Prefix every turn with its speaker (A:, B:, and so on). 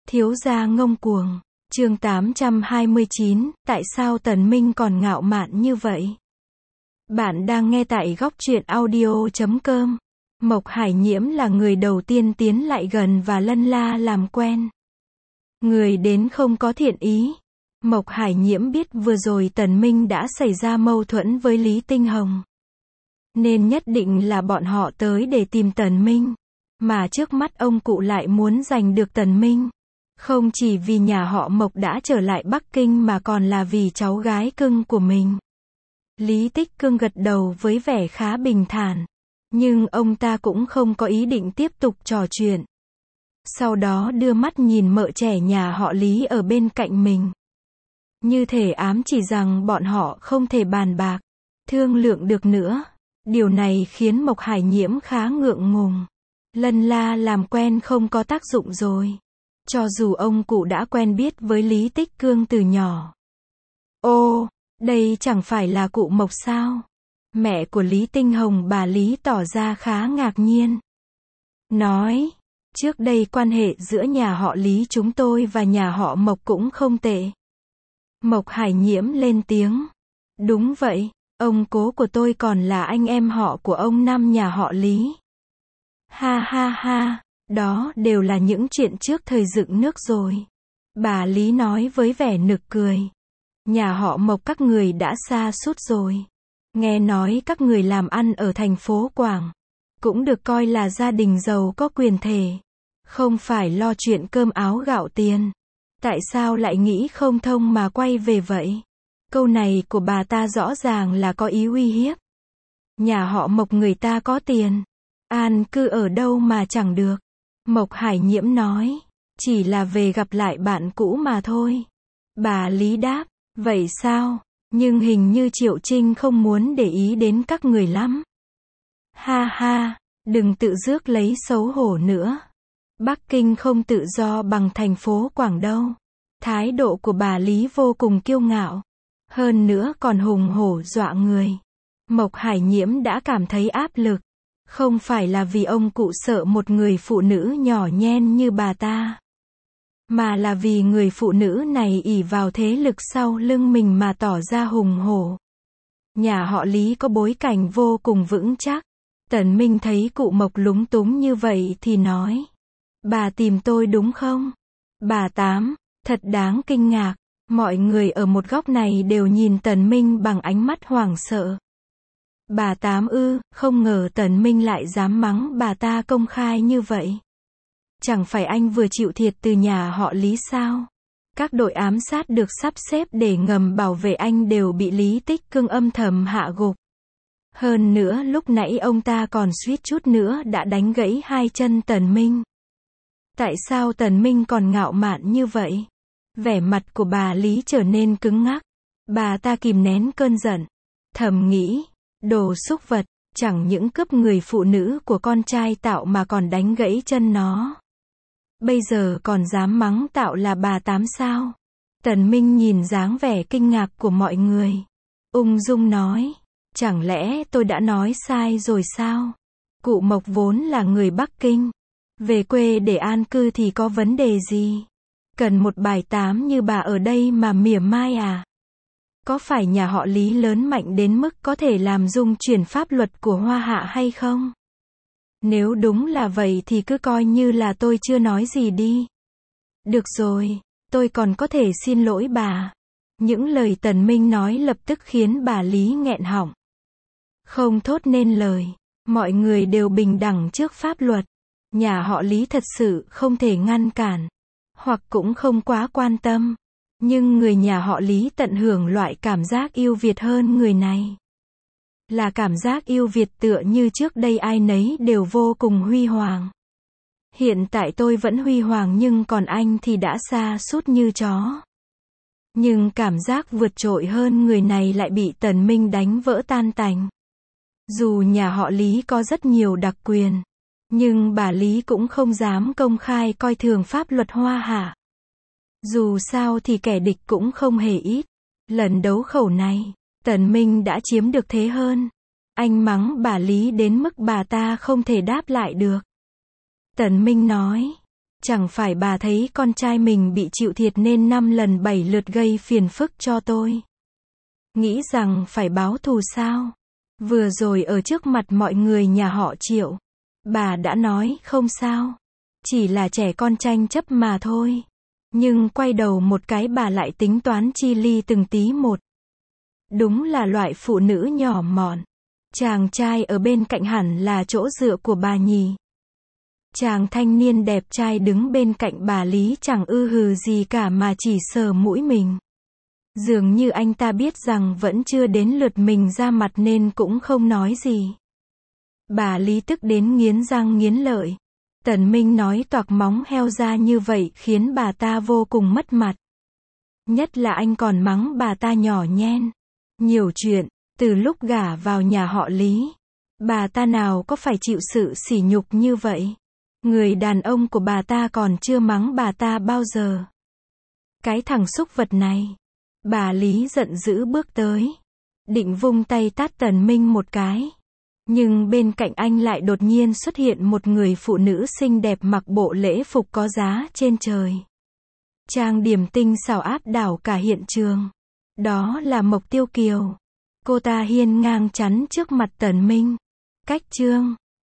A: Thiếu gia ngông cuồng. Chương 829, tại sao Tần Minh còn ngạo mạn như vậy? Bạn đang nghe tại góc truyện audio.com. Mộc Hải Nhiễm là người đầu tiên tiến lại gần và lân la làm quen. Người đến không có thiện ý. Mộc Hải Nhiễm biết vừa rồi Tần Minh đã xảy ra mâu thuẫn với Lý Tinh Hồng. Nên nhất định là bọn họ tới để tìm Tần Minh. Mà trước mắt ông cụ lại muốn giành được Tần Minh. Không chỉ vì nhà họ Mộc đã trở lại Bắc Kinh mà còn là vì cháu gái cưng của mình. Lý Tích Cương gật đầu với vẻ khá bình thản. Nhưng ông ta cũng không có ý định tiếp tục trò chuyện. Sau đó đưa mắt nhìn mợ trẻ nhà họ Lý ở bên cạnh mình. Như thể ám chỉ rằng bọn họ không thể bàn bạc, thương lượng được nữa. Điều này khiến Mộc Hải Nhiễm khá ngượng ngùng. Lân la làm quen không có tác dụng rồi. Cho dù ông cụ đã quen biết với Lý Tích Cương từ nhỏ. Ô, đây chẳng phải là cụ Mộc sao? Mẹ của Lý Tinh Hồng bà Lý tỏ ra khá ngạc nhiên. Nói, trước đây quan hệ giữa nhà họ Lý chúng tôi và nhà họ Mộc cũng không tệ. Mộc Hải Nhiễm lên tiếng. Đúng vậy, ông cố của tôi còn là anh em họ của ông Năm nhà họ Lý. Ha ha ha, đó đều là những chuyện trước thời dựng nước rồi. Bà Lý nói với vẻ nực cười. Nhà họ Mộc các người đã sa sút rồi. Nghe nói các người làm ăn ở thành phố Quảng. Cũng được coi là gia đình giàu có quyền thể. Không phải lo chuyện cơm áo gạo tiền. Tại sao lại nghĩ không thông mà quay về vậy? Câu này của bà ta rõ ràng là có ý uy hiếp. Nhà họ Mộc người ta có tiền. An cư ở đâu mà chẳng được. Mộc Hải Nhiễm nói. Chỉ là về gặp lại bạn cũ mà thôi. Bà Lý đáp. Vậy sao? Nhưng hình như Triệu Trinh không muốn để ý đến các người lắm. Ha ha, đừng tự rước lấy xấu hổ nữa. Bắc Kinh không tự do bằng thành phố Quảng đâu. Thái độ của bà Lý vô cùng kiêu ngạo. Hơn nữa còn hùng hổ dọa người. Mộc Hải Nhiễm đã cảm thấy áp lực. Không phải là vì ông cụ sợ một người phụ nữ nhỏ nhen như bà ta. Mà là vì người phụ nữ này ỷ vào thế lực sau lưng mình mà tỏ ra hùng hổ. Nhà họ Lý có bối cảnh vô cùng vững chắc. Tần Minh thấy cụ Mộc lúng túng như vậy thì nói. Bà tìm tôi đúng không? Bà Tám, thật đáng kinh ngạc. Mọi người ở một góc này đều nhìn Tần Minh bằng ánh mắt hoảng sợ. Bà Tám ư, không ngờ Tần Minh lại dám mắng bà ta công khai như vậy. Chẳng phải anh vừa chịu thiệt từ nhà họ Lý sao? Các đội ám sát được sắp xếp để ngầm bảo vệ anh đều bị Lý Tích Cương âm thầm hạ gục. Hơn nữa lúc nãy ông ta còn suýt chút nữa đã đánh gãy hai chân Tần Minh. Tại sao Tần Minh còn ngạo mạn như vậy? Vẻ mặt của bà Lý trở nên cứng ngắc. Bà ta kìm nén cơn giận. Thầm nghĩ, đồ xúc vật, chẳng những cướp người phụ nữ của con trai Tạo mà còn đánh gãy chân nó. Bây giờ còn dám mắng Tạo là bà Tám sao? Tần Minh nhìn dáng vẻ kinh ngạc của mọi người. Ung dung nói. Chẳng lẽ tôi đã nói sai rồi sao? Cụ Mộc vốn là người Bắc Kinh. Về quê để an cư thì có vấn đề gì? Cần một bài tám như bà ở đây mà mỉa mai à? Có phải nhà họ Lý lớn mạnh đến mức có thể làm dung chuyển pháp luật của Hoa Hạ hay không? Nếu đúng là vậy thì cứ coi như là tôi chưa nói gì đi. Được rồi, tôi còn có thể xin lỗi bà. Những lời Tần Minh nói lập tức khiến bà Lý nghẹn họng. Không thốt nên lời. Mọi người đều bình đẳng trước pháp luật. Nhà họ Lý thật sự không thể ngăn cản. Hoặc cũng không quá quan tâm. Nhưng người nhà họ Lý tận hưởng loại cảm giác yêu Việt hơn người này. Là cảm giác yêu Việt tựa như trước đây ai nấy đều vô cùng huy hoàng. Hiện tại tôi vẫn huy hoàng nhưng còn anh thì đã sa sút như chó. Nhưng cảm giác vượt trội hơn người này lại bị Tần Minh đánh vỡ tan tành. Dù nhà họ Lý có rất nhiều đặc quyền. Nhưng bà Lý cũng không dám công khai coi thường pháp luật Hoa Hạ. Dù sao thì kẻ địch cũng không hề ít. Lần đấu khẩu này, Tần Minh đã chiếm được thế hơn. Anh mắng bà Lý đến mức bà ta không thể đáp lại được. Tần Minh nói, Chẳng phải bà thấy con trai mình bị chịu thiệt nên 5 lần 7 lượt gây phiền phức cho tôi. Nghĩ rằng phải báo thù sao? Vừa rồi ở trước mặt mọi người nhà họ Triệu, bà đã nói không sao. Chỉ là trẻ con tranh chấp mà thôi. Nhưng quay đầu một cái bà lại tính toán chi ly từng tí một. Đúng là loại phụ nữ nhỏ mọn. Chàng trai ở bên cạnh hẳn là chỗ dựa của bà nhỉ. Chàng thanh niên đẹp trai đứng bên cạnh bà Lý chẳng ư hừ gì cả mà chỉ sờ mũi mình. Dường như anh ta biết rằng vẫn chưa đến lượt mình ra mặt nên cũng không nói gì. Bà Lý tức đến nghiến răng nghiến lợi. Tần Minh nói toạc móng heo ra như vậy khiến bà ta vô cùng mất mặt. Nhất là anh còn mắng bà ta nhỏ nhen. Nhiều chuyện, từ lúc gả vào nhà họ Lý, bà ta nào có phải chịu sự sỉ nhục như vậy. Người đàn ông của bà ta còn chưa mắng bà ta bao giờ. Cái thằng súc vật này. Bà Lý giận dữ bước tới. Định vung tay tát Tần Minh một cái. Nhưng bên cạnh anh lại đột nhiên xuất hiện một người phụ nữ xinh đẹp mặc bộ lễ phục có giá trên trời. Trang điểm tinh xảo áp đảo cả hiện trường. Đó là Mộc Tiêu Kiều. Cô ta hiên ngang chắn trước mặt Tần Minh. Cách chương